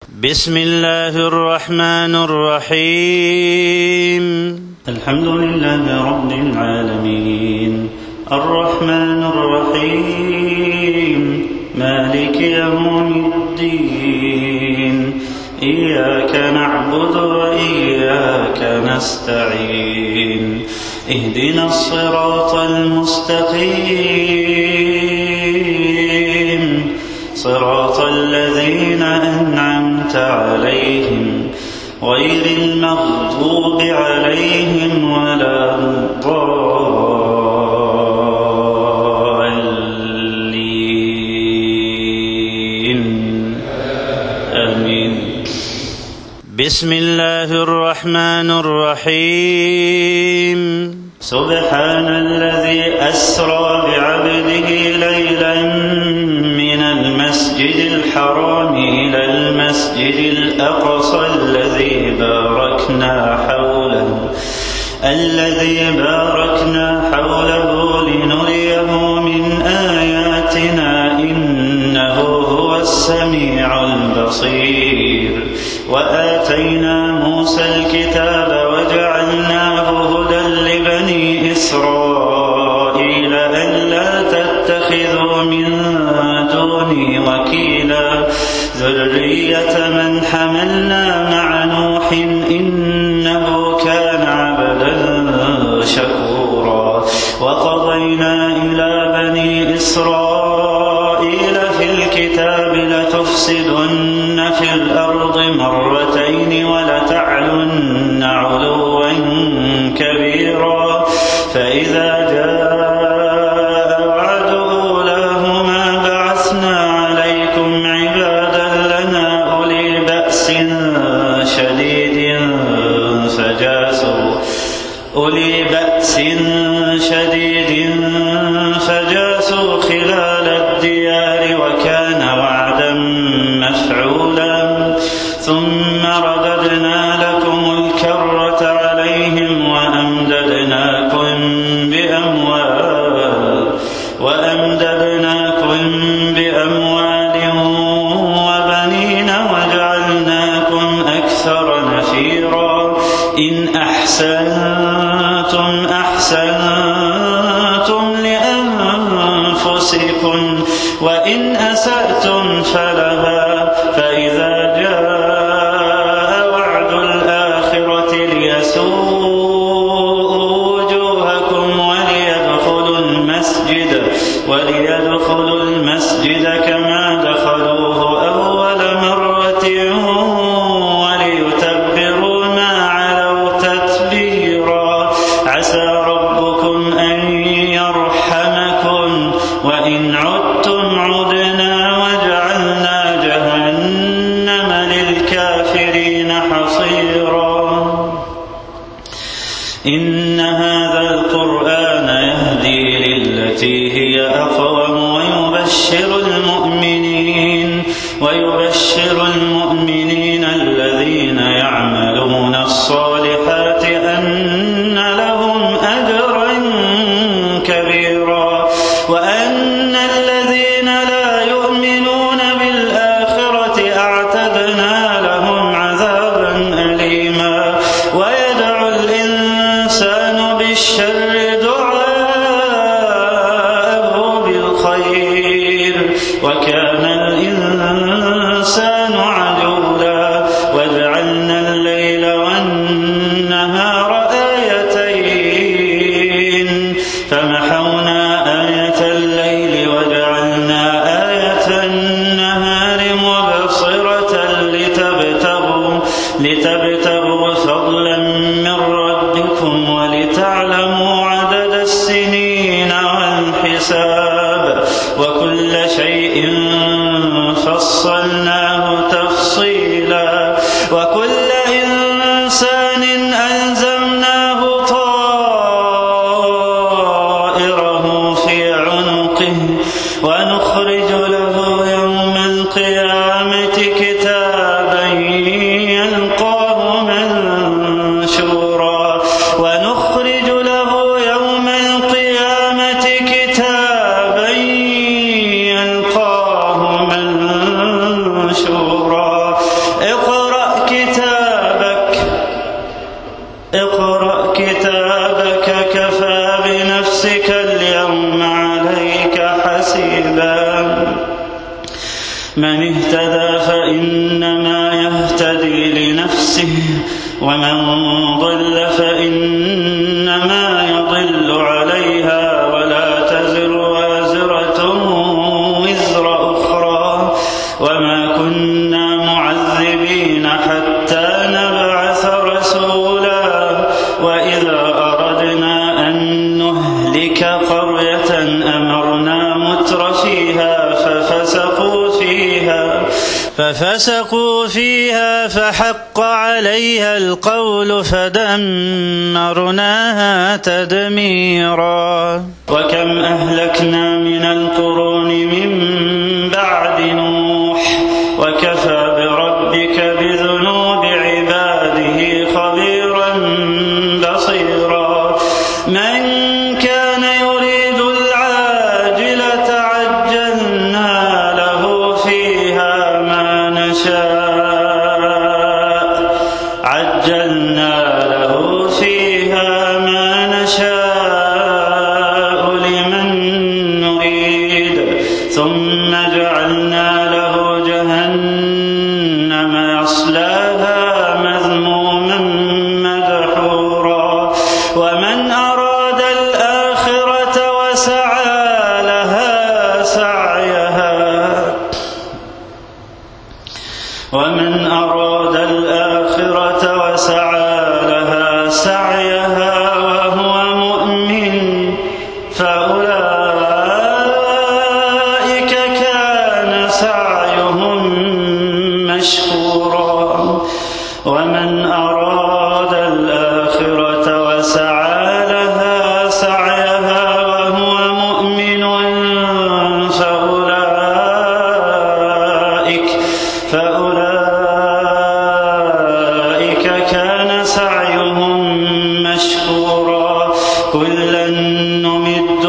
بسم الله الرحمن الرحيم. الحمد لله رب العالمين، الرحمن الرحيم، مالك يوم الدين، إياك نعبد وإياك نستعين، اهدنا الصراط المستقيم، صراط الذين أنعمت عليهم غير المغضوب عليهم ولا الضالين، آمين. بسم الله الرحمن الرحيم. سبحان الذي أسرى بعبده ليلا من المسجد الحرام إلى المسجد الأقصى الذي باركنا حوله لنريه من آياتنا إنه هو السميع البصير. وآتينا موسى الكتاب وجعلناه هدى لبني إسرائيل ألا تتخذوا من دوني وكيلا ذرية من حملنا مع نوح إنه كان عبدا شكورا. وقضينا إلى بني إسرائيل في الكتاب لتفسدن في الأرض مرتين ولتعلن علوا كبيرا. فإذا جاء وعد أولاهما بعثنا عليكم عبادا لنا أولي بأس شديد فجاسوا خلال الديار وكان وعدا مفعولا. ثم رددنا لكم الكرة عليهم وأمددناكم بأموال وبنين وجعلناكم أكثر نفيرا. إن أحسنتم لأنفسكم وإن أسأتم فلها. فإذا جاء وعد الآخرة ليسوءوا وجوهكم وليدخلوا المسجد كما دخلوه أول مرة وليتبروا ما علوا تتبيرا. عسى ربكم أن يرحمكم وإن عدتم عدنا وجعلنا جهنم للكافرين حصيرا. إن هذا القرآن يهدي للتي هي أقوم ويبشر المؤمنين الذين يعملون الصالحات أن لهم أجرا كبيرا. وأن الذين لا يؤمنون بالآخرة أعتدنا لهم عذابا أليما. ويدعو الإنسان بالشر دعاءه بالخير وكان الإنسان عجولا. وجعلنا الليل والنهار آيتين فمحونا آية الليل وجعلنا آية النهار مبصرة لتبتغوا فضلا من ربكم ولتعلموا عدد السنين والحساب وكل شيء فصلناه تفصيلا. وكل إنسان ألزمناه طائره في عنقه ونخرج له يوم القيامة كتابا يلقاه فإنما يهتدي لنفسه ومن ضل فإنما يضل عليها ولا تزر وازرة وزر أخرى وما كنا معذبين حتى نبعث رسولا وإذا أردنا أن نهلك قرية أمرنا متر فيها ففسقوا فيها فحق عليها القول فدمرناها تدميرا. وكم أهلكنا من القرون من بعد نوح وكفى بربك بذنوب عباده خبيرا بصيرا. من كان يريد العاجلة عجلنا له فيها ما نشاء لمن نريد ثم جعلنا له جهنم يصلاها مذموما مدحورا. ومن أراد الآخرة وسعى لها سعيها وهو مؤمن فأولئك كان سعيهم مشكورا. ومن أراد الآخرة وسعى لها سعيها وهو مؤمن فأولئك كان سعيهم مشكورا. كلا نمد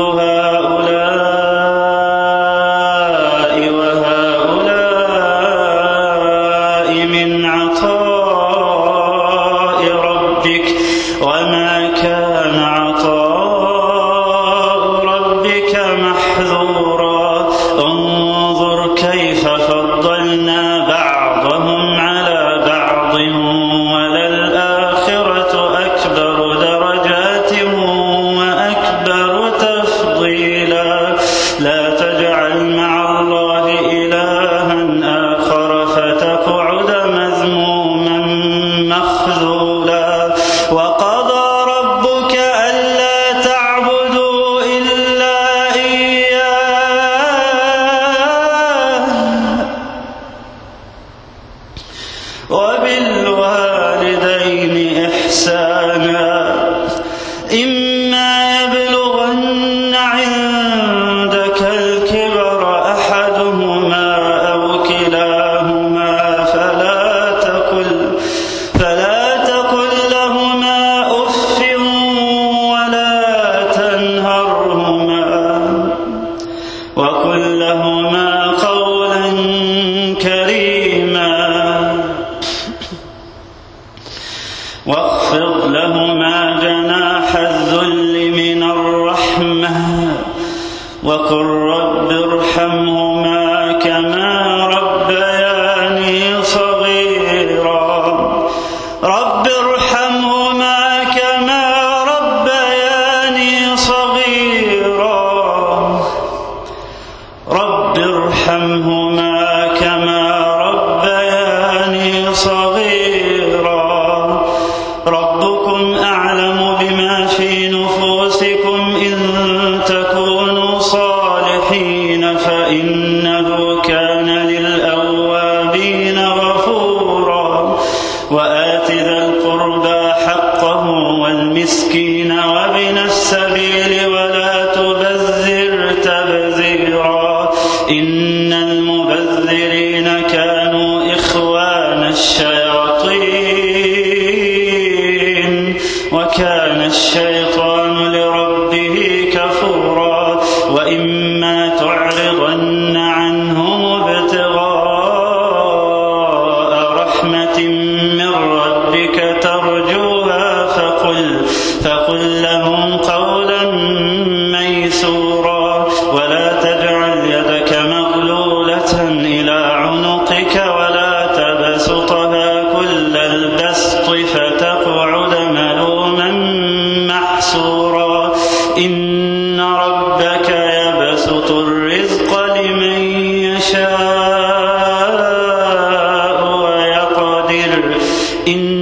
هؤلاء وهؤلاء من عطاء ربك وما كان عطاء ربك محظورا. انظر كيف فضلنا بعضهم على بعض وللآخرة أكبر درجات وأكبر تفضيلا. لا تجعل مع الله إلها آخر فتقعد مذموما مخذولا. وقضى ربك ألا تعبدوا إلا إياه وبالوالدين إحسانا. إما يبلغن عندك الكبر أحدهما أو كلاهما فلا تقل لهما أف ولا تنهرهما وقل لهما قولا كريما واخفض لهما جناح الذل من الرحمة وقل رب ارحمهما كما ربياني صغيرا. رب ارحمهما كما ربياني صغيرا. رب ارحمهما كما ربياني صغيرا. ربكم أعلم بما في نفوسكم إن تكونوا صالحين فإنه كان للأوابين غفورا. وآت ذا القربى حقه والمسكين وابن السبيل ولا تبذر تبذيرا. إن المبذرين كانوا إخوان الشياطين وكان الشيطان لربه كفورا. وإما تعرضن عنهم ابتغاء رحمة من ربك ترجوها فقل لهم قولا ميسورا. ولا تجعل يدك مغلولة إلى عنقك ولا تبسطها كل البسط فتقعد ملوما محسورا إن ربك يبسط الرزق لمن يشاء ويقدر